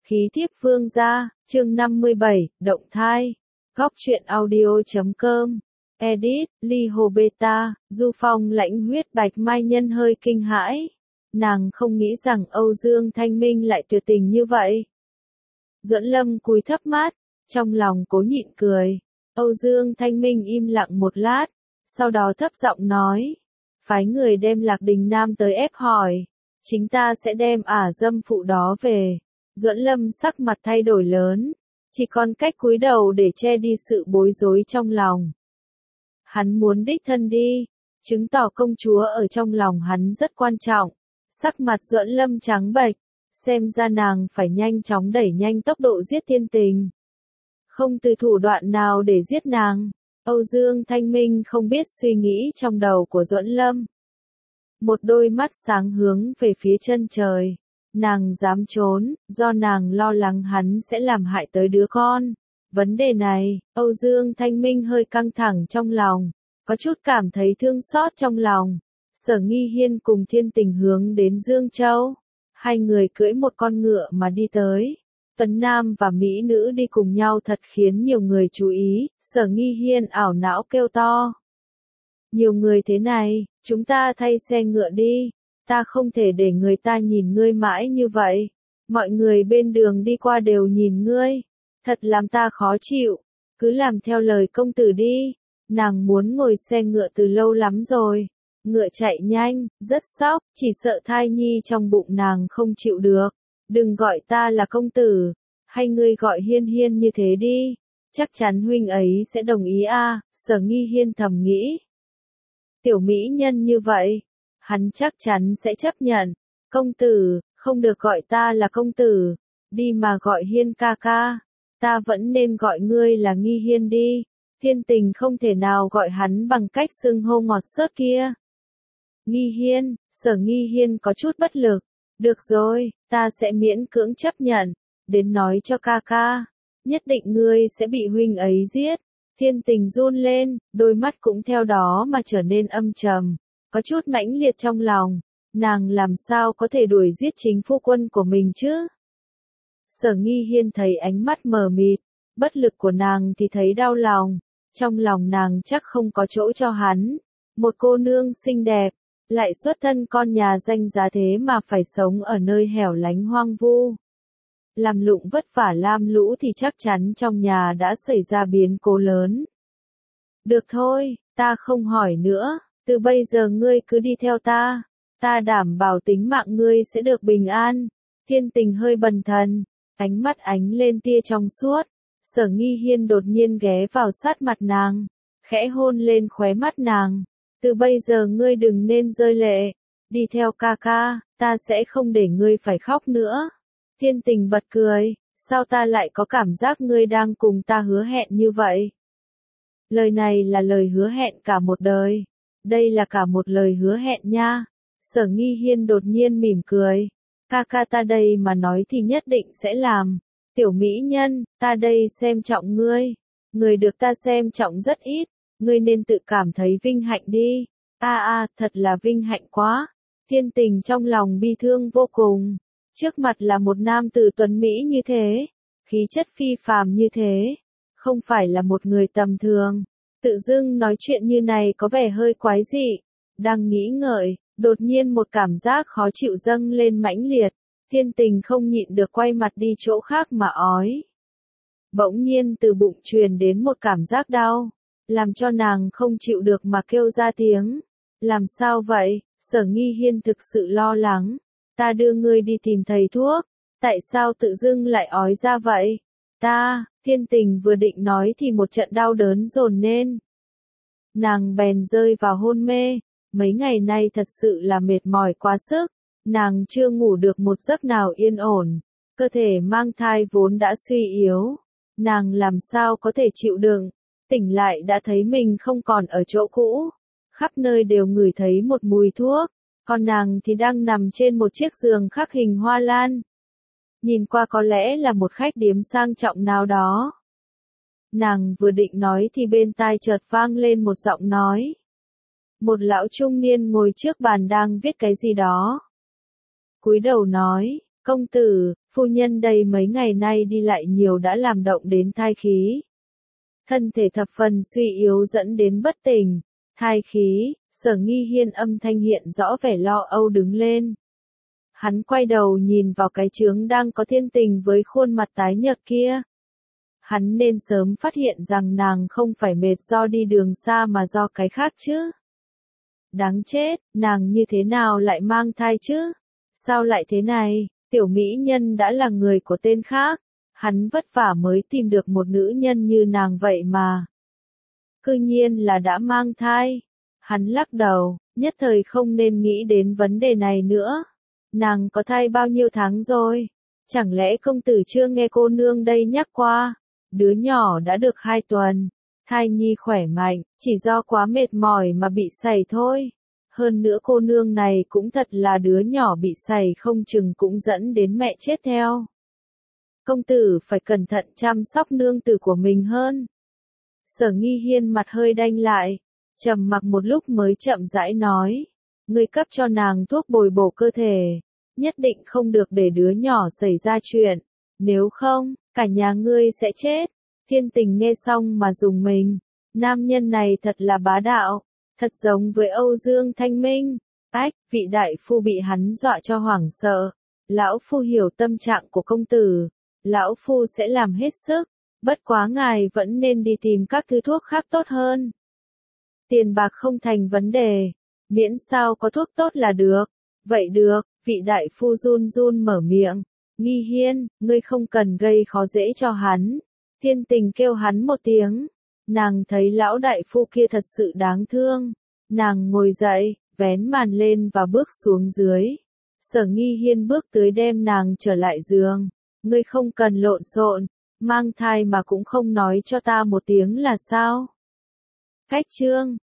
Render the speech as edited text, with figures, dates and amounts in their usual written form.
Khí thiếp vương gia, chương 57, động thai. Góc truyện audio.com. Edit, Ly Hồ Beta, Du Phong lãnh huyết bạch mai nhân hơi kinh hãi. Nàng không nghĩ rằng Âu Dương Thanh Minh lại tuyệt tình như vậy. Duẫn Lâm cúi thấp mắt, trong lòng cố nhịn cười. Âu Dương Thanh Minh im lặng một lát, sau đó thấp giọng nói. Phái người đem Lạc Đình Nam tới ép hỏi. Chính ta sẽ đem dâm phụ đó về. Duẫn Lâm sắc mặt thay đổi lớn, chỉ còn cách cúi đầu để che đi sự bối rối trong lòng. Hắn muốn đích thân đi, chứng tỏ công chúa ở trong lòng hắn rất quan trọng. Sắc mặt Duẫn Lâm trắng bệch, xem ra nàng phải nhanh chóng đẩy nhanh tốc độ giết Thiên Tình. Không từ thủ đoạn nào để giết nàng. Âu Dương Thanh Minh không biết suy nghĩ trong đầu của Duẫn Lâm. Một đôi mắt sáng hướng về phía chân trời. Nàng dám trốn, do nàng lo lắng hắn sẽ làm hại tới đứa con. Vấn đề này, Âu Dương Thanh Minh hơi căng thẳng trong lòng, có chút cảm thấy thương xót trong lòng. Sở Nghi Hiên cùng Thiên Tình hướng đến Dương Châu. Hai người cưỡi một con ngựa mà đi tới. Tuấn Nam và Mỹ nữ đi cùng nhau thật khiến nhiều người chú ý. Sở Nghi Hiên ảo não kêu to. Nhiều người thế này, chúng ta thay xe ngựa đi. Ta không thể để người ta nhìn ngươi mãi như vậy. Mọi người bên đường đi qua đều nhìn ngươi. Thật làm ta khó chịu. Cứ làm theo lời công tử đi. Nàng muốn ngồi xe ngựa từ lâu lắm rồi. Ngựa chạy nhanh, rất sóc, chỉ sợ thai nhi trong bụng nàng không chịu được. Đừng gọi ta là công tử. Hay ngươi gọi Hiên Hiên như thế đi. Chắc chắn huynh ấy sẽ đồng ý Sở Nghi Hiên thầm nghĩ. Tiểu mỹ nhân như vậy. Hắn chắc chắn sẽ chấp nhận. Công tử, không được gọi ta là công tử. Đi mà gọi Hiên ca ca. Ta vẫn nên gọi ngươi là Nghi Hiên đi. Thiên Tình không thể nào gọi hắn bằng cách xưng hô ngọt xớt kia. Nghi Hiên, Sở Nghi Hiên có chút bất lực. Được rồi, ta sẽ miễn cưỡng chấp nhận. Đến nói cho ca ca. Nhất định ngươi sẽ bị huynh ấy giết. Thiên Tình run lên, đôi mắt cũng theo đó mà trở nên âm trầm. Có chút mãnh liệt trong lòng, nàng làm sao có thể đuổi giết chính phu quân của mình chứ? Sở Nghi Hiên thấy ánh mắt mờ mịt, bất lực của nàng thì thấy đau lòng, trong lòng nàng chắc không có chỗ cho hắn. Một cô nương xinh đẹp, lại xuất thân con nhà danh giá thế mà phải sống ở nơi hẻo lánh hoang vu. Làm lụng vất vả lam lũ thì chắc chắn trong nhà đã xảy ra biến cố lớn. Được thôi, ta không hỏi nữa. Từ bây giờ ngươi cứ đi theo ta. Ta đảm bảo tính mạng ngươi sẽ được bình an. Thiên Tình hơi bần thần. Ánh mắt ánh lên tia trong suốt. Sở Nghi Hiên đột nhiên ghé vào sát mặt nàng. Khẽ hôn lên khóe mắt nàng. Từ bây giờ ngươi đừng nên rơi lệ. Đi theo ca ca, ta sẽ không để ngươi phải khóc nữa. Thiên Tình bật cười. Sao ta lại có cảm giác ngươi đang cùng ta hứa hẹn như vậy? Lời này là lời hứa hẹn cả một đời. Đây là cả một lời hứa hẹn nha. Sở Nghi Hiên đột nhiên mỉm cười. Ca ca ta đây mà nói thì nhất định sẽ làm. Tiểu mỹ nhân, ta đây xem trọng ngươi. Người được ta xem trọng rất ít. Ngươi nên tự cảm thấy vinh hạnh đi. Thật là vinh hạnh quá. Thiên Tình trong lòng bi thương vô cùng. Trước mặt là một nam tử tuấn mỹ như thế. Khí chất phi phàm như thế. Không phải là một người tầm thường. Tự dưng nói chuyện như này có vẻ hơi quái dị. Đang nghĩ ngợi, đột nhiên một cảm giác khó chịu dâng lên mãnh liệt. Thiên Tình không nhịn được quay mặt đi chỗ khác mà ói. Bỗng nhiên từ bụng truyền đến một cảm giác đau, làm cho nàng không chịu được mà kêu ra tiếng. Làm sao vậy? Sở Nghi Hiên thực sự lo lắng. Ta đưa ngươi đi tìm thầy thuốc. Tại sao tự dưng lại ói ra vậy? Thiên Tình vừa định nói thì một trận đau đớn dồn lên. Nàng bèn rơi vào hôn mê. Mấy ngày nay thật sự là mệt mỏi quá sức. Nàng chưa ngủ được một giấc nào yên ổn. Cơ thể mang thai vốn đã suy yếu. Nàng làm sao có thể chịu đựng. Tỉnh lại đã thấy mình không còn ở chỗ cũ. Khắp nơi đều ngửi thấy một mùi thuốc. Còn nàng thì đang nằm trên một chiếc giường khắc hình hoa lan. Nhìn qua có lẽ là một khách điếm sang trọng nào đó. Nàng vừa định nói thì bên tai chợt vang lên một giọng nói. Một lão trung niên ngồi trước bàn đang viết cái gì đó. Cúi đầu nói, Công tử, phu nhân đây mấy ngày nay đi lại nhiều đã làm động đến thai khí. Thân thể thập phần suy yếu dẫn đến bất tỉnh. Thai khí, Sở Nghi Hiên âm thanh hiện rõ vẻ lo âu đứng lên. Hắn quay đầu nhìn vào cái chướng đang có thiên tình với khuôn mặt tái nhợt kia. Hắn nên sớm phát hiện rằng nàng không phải mệt do đi đường xa mà do cái khác chứ. Đáng chết, nàng như thế nào lại mang thai chứ? Sao lại thế này? Tiểu mỹ nhân đã là người của tên khác. Hắn vất vả mới tìm được một nữ nhân như nàng vậy mà. Cư nhiên là đã mang thai. Hắn lắc đầu, nhất thời không nên nghĩ đến vấn đề này nữa. Nàng có thai bao nhiêu tháng rồi? Chẳng lẽ công tử chưa nghe cô nương đây nhắc qua? Đứa nhỏ đã được 2 tuần. Thai nhi khỏe mạnh, chỉ do quá mệt mỏi mà bị sảy thôi. Hơn nữa cô nương này cũng thật là đứa nhỏ bị sảy không chừng cũng dẫn đến mẹ chết theo. Công tử phải cẩn thận chăm sóc nương tử của mình hơn. Sở Nghi Hiên mặt hơi đanh lại, trầm mặc một lúc mới chậm rãi nói. Ngươi cấp cho nàng thuốc bồi bổ cơ thể, nhất định không được để đứa nhỏ xảy ra chuyện. Nếu không, cả nhà ngươi sẽ chết. Thiên Tình nghe xong mà rùng mình. Nam nhân này thật là bá đạo, thật giống với Âu Dương Thanh Minh. Ách, vị đại phu bị hắn dọa cho hoảng sợ. Lão phu hiểu tâm trạng của công tử. Lão phu sẽ làm hết sức. Bất quá ngài vẫn nên đi tìm các thứ thuốc khác tốt hơn. Tiền bạc không thành vấn đề. Miễn sao có thuốc tốt là được. Vậy được, vị đại phu run run mở miệng. Nghi Hiên, ngươi không cần gây khó dễ cho hắn. Thiên Tình kêu hắn một tiếng. Nàng thấy lão đại phu kia thật sự đáng thương. Nàng ngồi dậy, vén màn lên và bước xuống dưới. Sở Nghi Hiên bước tới đem nàng trở lại giường. Ngươi không cần lộn xộn, mang thai mà cũng không nói cho ta một tiếng là sao? Cách chương